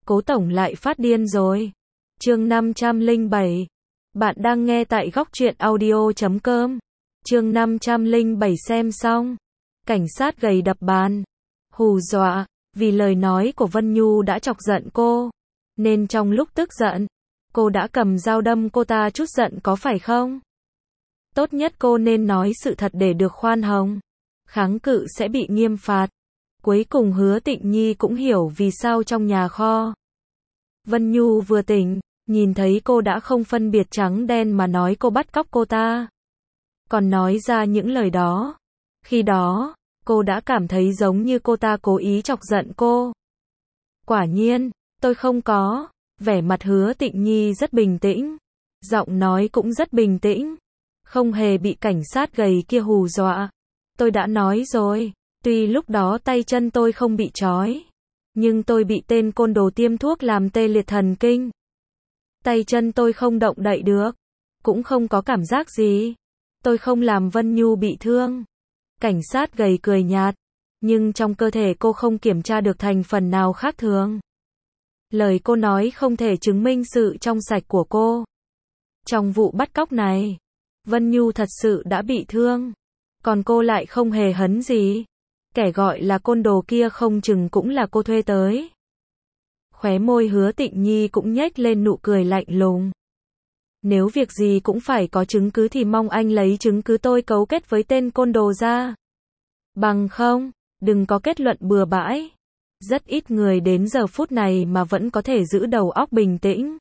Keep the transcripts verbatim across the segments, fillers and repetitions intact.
Cố tổng lại phát điên rồi. Chương năm trăm lẻ bảy. Bạn đang nghe tại góc truyện audio chấm com. Chương năm trăm lẻ bảy xem xong. Cảnh sát gầy đập bàn. Hù dọa, vì lời nói của Vân Nhu đã chọc giận cô. Nên trong lúc tức giận, cô đã cầm dao đâm cô ta chút giận có phải không? Tốt nhất cô nên nói sự thật để được khoan hồng. Kháng cự sẽ bị nghiêm phạt. Cuối cùng Hứa Tịnh Nhi cũng hiểu vì sao trong nhà kho. Vân Nhu vừa tỉnh, nhìn thấy cô đã không phân biệt trắng đen mà nói cô bắt cóc cô ta. Còn nói ra những lời đó. Khi đó, cô đã cảm thấy giống như cô ta cố ý chọc giận cô. Quả nhiên, tôi không có. Vẻ mặt Hứa Tịnh Nhi rất bình tĩnh. Giọng nói cũng rất bình tĩnh. Không hề bị cảnh sát gầy kia hù dọa. Tôi đã nói rồi, tuy lúc đó tay chân tôi không bị trói, nhưng tôi bị tên côn đồ tiêm thuốc làm tê liệt thần kinh. Tay chân tôi không động đậy được, cũng không có cảm giác gì. Tôi không làm Vân Nhu bị thương. Cảnh sát gầy cười nhạt, nhưng trong cơ thể cô không kiểm tra được thành phần nào khác thường. Lời cô nói không thể chứng minh sự trong sạch của cô. Trong vụ bắt cóc này, Vân Nhu thật sự đã bị thương. Còn cô lại không hề hấn gì. Kẻ gọi là côn đồ kia không chừng cũng là cô thuê tới. Khóe môi Hứa Tịnh Nhi cũng nhếch lên nụ cười lạnh lùng. Nếu việc gì cũng phải có chứng cứ thì mong anh lấy chứng cứ tôi cấu kết với tên côn đồ ra. Bằng không, đừng có kết luận bừa bãi. Rất ít người đến giờ phút này mà vẫn có thể giữ đầu óc bình tĩnh.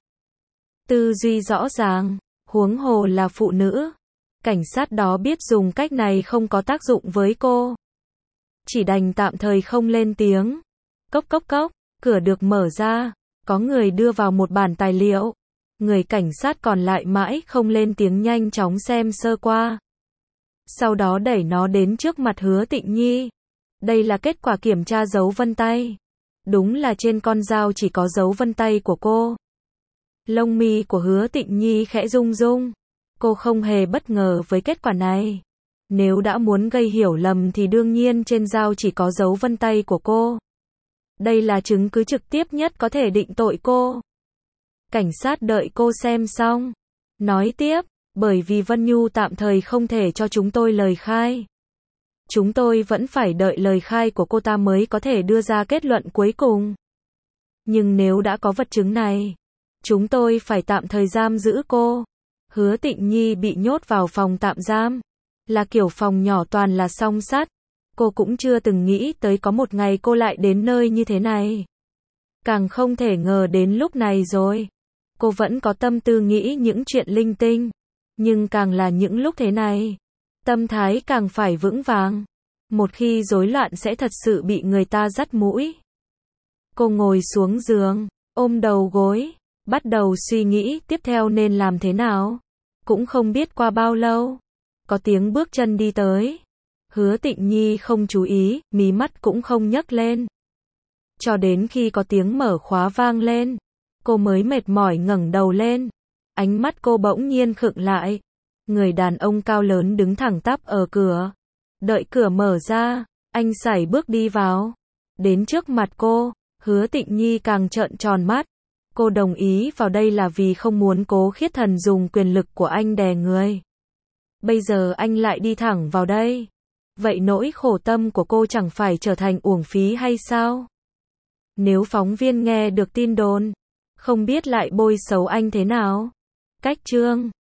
Tư duy rõ ràng, huống hồ là phụ nữ. Cảnh sát đó biết dùng cách này không có tác dụng với cô. Chỉ đành tạm thời không lên tiếng. Cốc cốc cốc, cửa được mở ra. Có người đưa vào một bản tài liệu. Người cảnh sát còn lại mãi không lên tiếng nhanh chóng xem sơ qua. Sau đó đẩy nó đến trước mặt Hứa Tịnh Nhi. Đây là kết quả kiểm tra dấu vân tay. Đúng là trên con dao chỉ có dấu vân tay của cô. Lông mi của Hứa Tịnh Nhi khẽ rung rung. Cô không hề bất ngờ với kết quả này. Nếu đã muốn gây hiểu lầm thì đương nhiên trên dao chỉ có dấu vân tay của cô. Đây là chứng cứ trực tiếp nhất có thể định tội cô. Cảnh sát đợi cô xem xong. Nói tiếp, bởi vì Vân Nhu tạm thời không thể cho chúng tôi lời khai. Chúng tôi vẫn phải đợi lời khai của cô ta mới có thể đưa ra kết luận cuối cùng. Nhưng nếu đã có vật chứng này, chúng tôi phải tạm thời giam giữ cô. Hứa Tịnh Nhi bị nhốt vào phòng tạm giam. Là kiểu phòng nhỏ toàn là song sắt. Cô cũng chưa từng nghĩ tới có một ngày cô lại đến nơi như thế này. Càng không thể ngờ đến lúc này rồi. Cô vẫn có tâm tư nghĩ những chuyện linh tinh. Nhưng càng là những lúc thế này, tâm thái càng phải vững vàng. Một khi rối loạn sẽ thật sự bị người ta dắt mũi. Cô ngồi xuống giường, ôm đầu gối, bắt đầu suy nghĩ tiếp theo nên làm thế nào. Cũng không biết qua bao lâu, có tiếng bước chân đi tới. Hứa Tịnh Nhi không chú ý, mí mắt cũng không nhấc lên. Cho đến khi có tiếng mở khóa vang lên, cô mới mệt mỏi ngẩng đầu lên. Ánh mắt cô bỗng nhiên khựng lại. Người đàn ông cao lớn đứng thẳng tắp ở cửa. Đợi cửa mở ra, anh sải bước đi vào. Đến trước mặt cô, Hứa Tịnh Nhi càng trợn tròn mắt. Cô đồng ý vào đây là vì không muốn Cố Khiết Thần dùng quyền lực của anh đè người. Bây giờ anh lại đi thẳng vào đây. Vậy nỗi khổ tâm của cô chẳng phải trở thành uổng phí hay sao? Nếu phóng viên nghe được tin đồn, không biết lại bôi xấu anh thế nào? Cách chương